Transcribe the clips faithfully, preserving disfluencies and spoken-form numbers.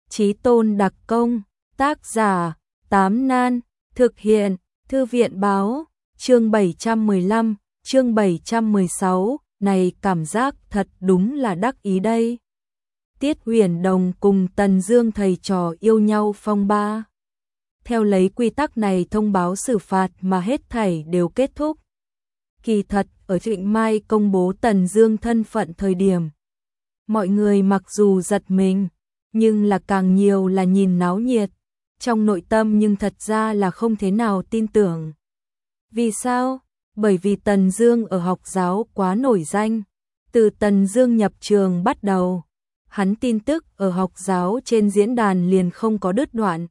Chí Tôn đặc công, tác giả, Tám Nan, thực hiện, Thư viện báo, chương bảy trăm mười lăm, chương bảy trăm mười sáu, này cảm giác thật đúng là đắc ý đây. Tiết Huyền Đồng cùng Tần Dương thầy trò yêu nhau phong ba. Theo lấy quy tắc này thông báo xử phạt mà hết thảy đều kết thúc. Kỳ thật, ở Trịnh Mai công bố Tần Dương thân phận thời điểm, mọi người mặc dù giật mình, nhưng là càng nhiều là nhìn náo nhiệt, trong nội tâm nhưng thật ra là không thế nào tin tưởng. Vì sao? Bởi vì Tần Dương ở học giáo quá nổi danh, từ Tần Dương nhập trường bắt đầu, hắn tin tức ở học giáo trên diễn đàn liền không có đứt đoạn.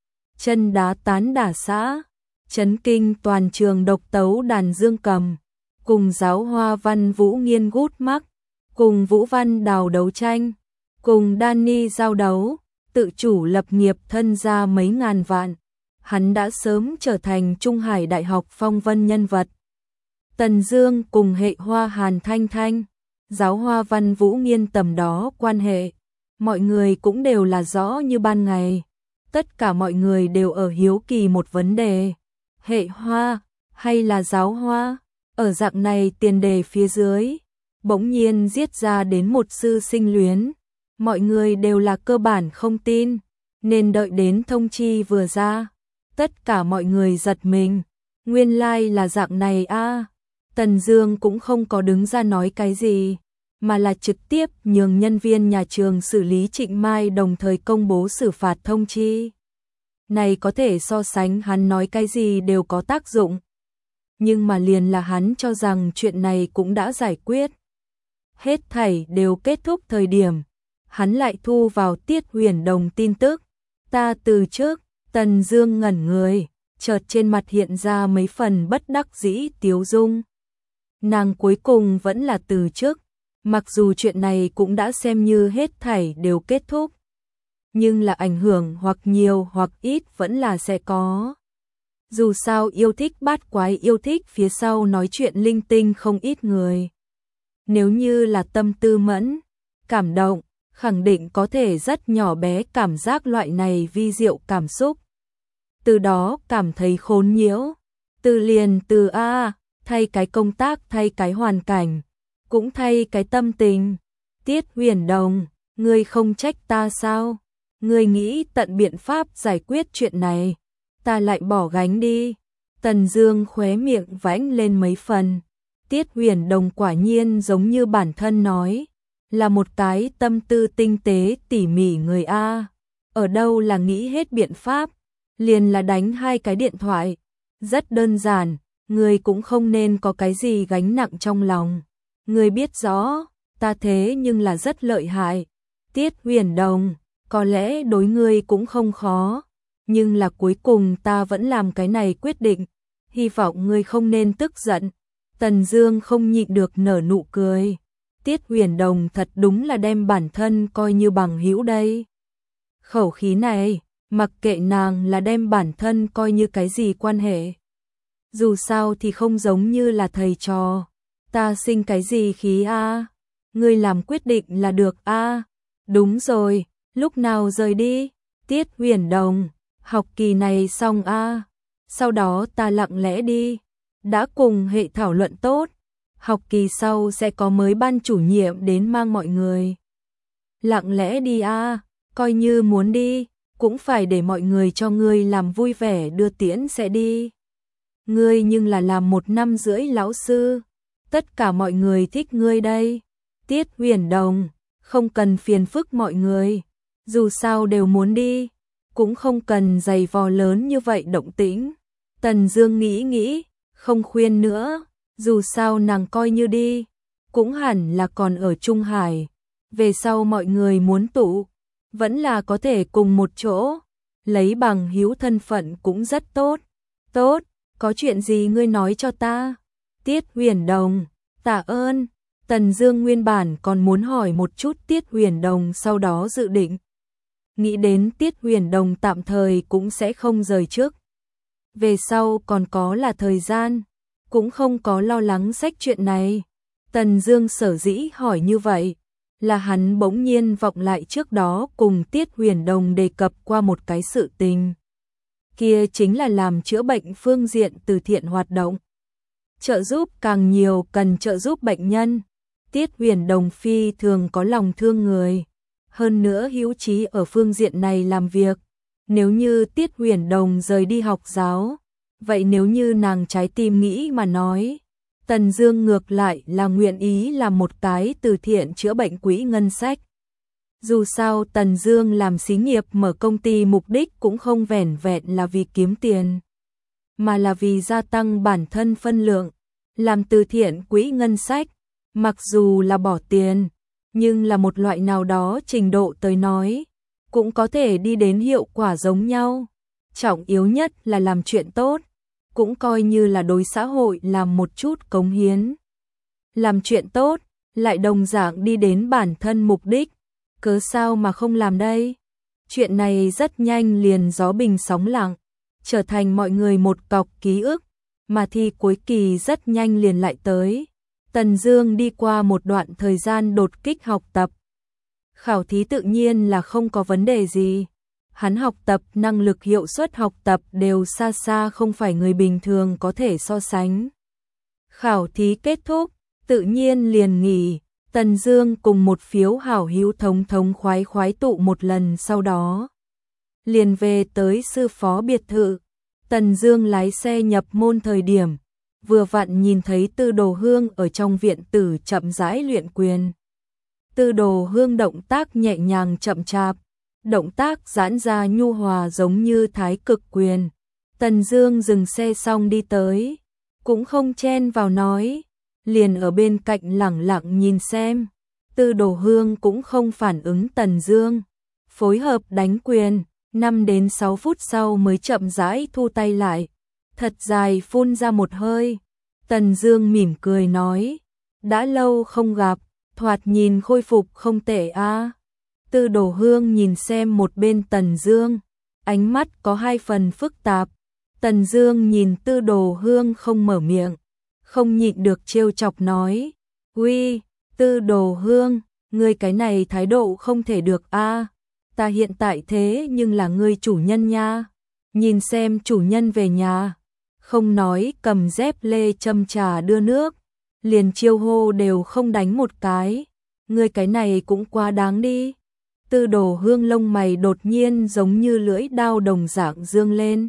Chân đá tán đả xã, chấn kinh toàn trường độc tấu đàn dương cầm, cùng giáo hoa văn Vũ Nghiên gút mắc, cùng Vũ Văn Đào đấu tranh, cùng Danny giao đấu, tự chủ lập nghiệp thân gia mấy ngàn vạn. Hắn đã sớm trở thành Trung Hải Đại học phong vân nhân vật. Tần Dương cùng hệ hoa Hàn Thanh Thanh, giáo hoa văn Vũ Nghiên tầm đó quan hệ, mọi người cũng đều là rõ như ban ngày. Tất cả mọi người đều ở hiếu kỳ một vấn đề, hệ hoa hay là giáo hoa? Ở dạng này tiền đề phía dưới, bỗng nhiên giết ra đến một sư sinh luyến, mọi người đều là cơ bản không tin, nên đợi đến thông chi vừa ra, tất cả mọi người giật mình, nguyên lai like là dạng này a. À. Tần Dương cũng không có đứng ra nói cái gì, mà là trực tiếp nhường nhân viên nhà trường xử lý Trịnh Mai đồng thời công bố xử phạt thông chi. Này có thể so sánh hắn nói cái gì đều có tác dụng. Nhưng mà liền là hắn cho rằng chuyện này cũng đã giải quyết. Hết thảy đều kết thúc thời điểm, hắn lại thu vào Tiết Huyền Đồng tin tức. Ta từ trước, Tần Dương ngẩn người, chợt trên mặt hiện ra mấy phần bất đắc dĩ tiếu dung. Nàng cuối cùng vẫn là từ trước, mặc dù chuyện này cũng đã xem như hết thảy đều kết thúc. Nhưng là ảnh hưởng hoặc nhiều hoặc ít vẫn là sẽ có. Dù sao yêu thích bát quái yêu thích phía sau nói chuyện linh tinh không ít người. Nếu như là tâm tư mẫn, cảm động, khẳng định có thể rất nhỏ bé cảm giác loại này vi diệu cảm xúc. Từ đó cảm thấy khốn nhiễu, từ liền từ A, thay cái công tác thay cái hoàn cảnh, cũng thay cái tâm tình. Tiết Huyền Đồng, ngươi không trách ta sao? Ngươi nghĩ tận biện pháp giải quyết chuyện này, ta lại bỏ gánh đi. Tần Dương khóe miệng vãnh lên mấy phần. Tiết Huyền Đồng quả nhiên giống như bản thân nói, là một cái tâm tư tinh tế tỉ mỉ người a. Ở đâu là nghĩ hết biện pháp, liền là đánh hai cái điện thoại. Rất đơn giản, ngươi cũng không nên có cái gì gánh nặng trong lòng. Ngươi biết rõ, ta thế nhưng là rất lợi hại. Tiết Huyền Đồng, có lẽ đối ngươi cũng không khó, nhưng là cuối cùng ta vẫn làm cái này quyết định, hy vọng ngươi không nên tức giận. Tần Dương không nhịn được nở nụ cười. Tiết Huyền Đồng thật đúng là đem bản thân coi như bằng hữu đây. Khẩu khí này, mặc kệ nàng là đem bản thân coi như cái gì quan hệ. Dù sao thì không giống như là thầy trò. Ta sinh cái gì khí a? À? Ngươi làm quyết định là được a. À? Đúng rồi, lúc nào rời đi? Tiết Huyền Đồng, học kỳ này xong a. À? Sau đó ta lặng lẽ đi. Đã cùng hệ thảo luận tốt, học kỳ sau sẽ có mới ban chủ nhiệm đến mang mọi người. Lặng lẽ đi a, à? Coi như muốn đi, cũng phải để mọi người cho ngươi làm vui vẻ đưa tiễn sẽ đi. Ngươi nhưng là làm một năm rưỡi lão sư, tất cả mọi người thích ngươi đây. Tiết Huyền Đồng, không cần phiền phức mọi người, dù sao đều muốn đi, cũng không cần giày vò lớn như vậy động tĩnh. Tần Dương nghĩ nghĩ, không khuyên nữa, dù sao nàng coi như đi, cũng hẳn là còn ở Trung Hải. Về sau mọi người muốn tụ, vẫn là có thể cùng một chỗ, lấy bằng hữu thân phận cũng rất tốt. Tốt, có chuyện gì ngươi nói cho ta? Tiết Huyền Đồng, tạ ơn. Tần Dương nguyên bản còn muốn hỏi một chút Tiết Huyền Đồng sau đó dự định. Nghĩ đến Tiết Huyền Đồng tạm thời cũng sẽ không rời trước. Về sau còn có là thời gian, cũng không có lo lắng sách chuyện này. Tần Dương sở dĩ hỏi như vậy, là hắn bỗng nhiên vọng lại trước đó cùng Tiết Huyền Đồng đề cập qua một cái sự tình. Kia chính là làm chữa bệnh phương diện từ thiện hoạt động. Trợ giúp càng nhiều cần trợ giúp bệnh nhân. Tiết Huyền Đồng phi thường có lòng thương người. Hơn nữa hữu chí ở phương diện này làm việc. Nếu như Tiết Huyền Đồng rời đi học giáo, vậy nếu như nàng trái tim nghĩ mà nói, Tần Dương ngược lại là nguyện ý làm một cái từ thiện chữa bệnh quỹ ngân sách. Dù sao Tần Dương làm xí nghiệp mở công ty mục đích cũng không vẻn vẹn là vì kiếm tiền, mà là vì gia tăng bản thân phân lượng. Làm từ thiện quỹ ngân sách, mặc dù là bỏ tiền, nhưng là một loại nào đó trình độ tới nói, cũng có thể đi đến hiệu quả giống nhau. Trọng yếu nhất là làm chuyện tốt, cũng coi như là đối xã hội làm một chút cống hiến. Làm chuyện tốt, lại đồng dạng đi đến bản thân mục đích, cớ sao mà không làm đây? Chuyện này rất nhanh liền gió bình sóng lặng, trở thành mọi người một cọc ký ức, mà thi cuối kỳ rất nhanh liền lại tới. Tần Dương đi qua một đoạn thời gian đột kích học tập. Khảo thí tự nhiên là không có vấn đề gì. Hắn học tập năng lực hiệu suất học tập đều xa xa không phải người bình thường có thể so sánh. Khảo thí kết thúc, tự nhiên liền nghỉ. Tần Dương cùng một phiếu hảo hữu thống thống khoái khoái tụ một lần, sau đó liền về tới sư phó biệt thự. Tần Dương lái xe nhập môn thời điểm, vừa vặn nhìn thấy Tư Đồ Hương ở trong viện tử chậm rãi luyện quyền. Tư Đồ Hương động tác nhẹ nhàng chậm chạp, động tác giãn ra nhu hòa giống như thái cực quyền. Tần Dương dừng xe xong đi tới, cũng không chen vào nói, liền ở bên cạnh lẳng lặng nhìn xem. Tư Đồ Hương cũng không phản ứng Tần Dương, phối hợp đánh quyền, năm đến sáu phút sau mới chậm rãi thu tay lại, thật dài phun ra một hơi. Tần Dương mỉm cười nói, đã lâu không gặp, thoạt nhìn khôi phục không tệ a. Tư Đồ Hương nhìn xem một bên Tần Dương, ánh mắt có hai phần phức tạp. Tần Dương nhìn Tư Đồ Hương không mở miệng, không nhịn được trêu chọc nói, "Uy, Tư Đồ Hương, ngươi cái này thái độ không thể được a. Ta hiện tại thế nhưng là ngươi chủ nhân nha. Nhìn xem chủ nhân về nhà, không nói cầm dép lê châm trà đưa nước, liền chiêu hô đều không đánh một cái, ngươi cái này cũng quá đáng đi." Tư Đồ Hương lông mày đột nhiên giống như lưỡi dao đồng dạng dương lên,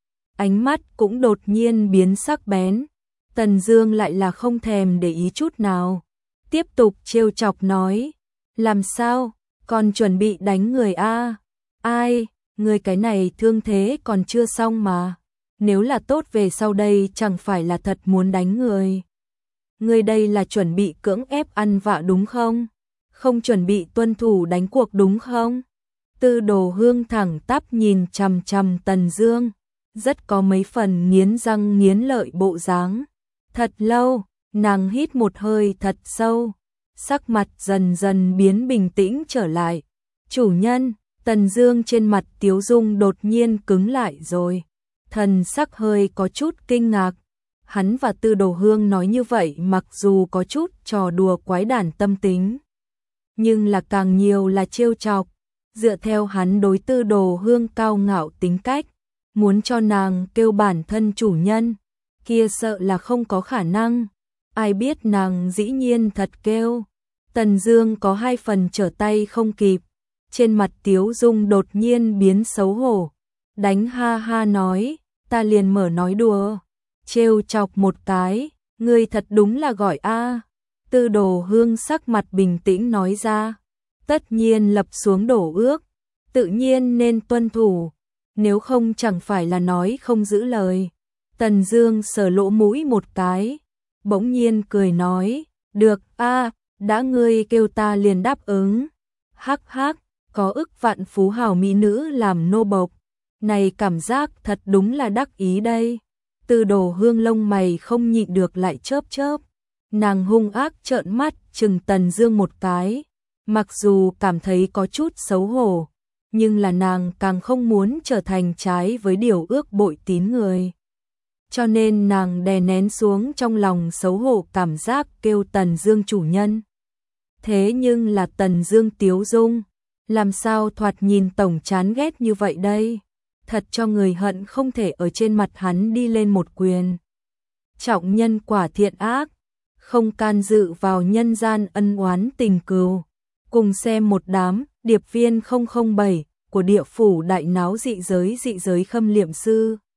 ánh mắt cũng đột nhiên biến sắc bén. Tần Dương lại là không thèm để ý chút nào, tiếp tục trêu chọc nói, "Làm sao, còn chuẩn bị đánh người a? Ai, người cái này thương thế còn chưa xong mà, nếu là tốt về sau đây chẳng phải là thật muốn đánh người. Người đây là chuẩn bị cưỡng ép ăn vạ đúng không? Không chuẩn bị tuân thủ đánh cuộc đúng không?" Tư Đồ Hương thẳng tắp nhìn chằm chằm Tần Dương, rất có mấy phần nghiến răng nghiến lợi bộ dáng. Thật lâu, nàng hít một hơi thật sâu, sắc mặt dần dần biến bình tĩnh trở lại. "Chủ nhân." Tần Dương trên mặt tiếu dung đột nhiên cứng lại rồi, thần sắc hơi có chút kinh ngạc. Hắn và Tư Đồ Hương nói như vậy mặc dù có chút trò đùa quái đản tâm tính, nhưng là càng nhiều là trêu chọc. Dựa theo hắn đối Tư Đồ Hương cao ngạo tính cách, muốn cho nàng kêu bản thân chủ nhân, kia sợ là không có khả năng. Ai biết nàng dĩ nhiên thật kêu. Tần Dương có hai phần trở tay không kịp, trên mặt tiếu dung đột nhiên biến xấu hổ, đánh ha ha nói, "Ta liền mở nói đùa, trêu chọc một cái, ngươi thật đúng là gọi a." Tư Đồ Hương sắc mặt bình tĩnh nói ra, "Tất nhiên lập xuống đổ ước, tự nhiên nên tuân thủ, nếu không chẳng phải là nói không giữ lời." Tần Dương sờ lỗ mũi một cái, bỗng nhiên cười nói, "Được a, đã ngươi kêu ta liền đáp ứng." Hắc hắc, có ức vạn phú hào mỹ nữ làm nô bộc, này cảm giác thật đúng là đắc ý đây. Tư Đồ Hương lông mày không nhịn được lại chớp chớp, nàng hung ác trợn mắt trừng Tần Dương một cái, mặc dù cảm thấy có chút xấu hổ, nhưng là nàng càng không muốn trở thành trái với điều ước bội tín người. Cho nên nàng đè nén xuống trong lòng xấu hổ cảm giác kêu Tần Dương chủ nhân. Thế nhưng là Tần Dương tiếu dung, làm sao thoạt nhìn tổng chán ghét như vậy đây? Thật cho người hận không thể ở trên mặt hắn đi lên một quyền. Trọng nhân quả thiện ác, không can dự vào nhân gian ân oán tình cừu. Cùng xem một đám điệp viên không không bảy của địa phủ đại náo dị giới dị giới khâm liệm sư.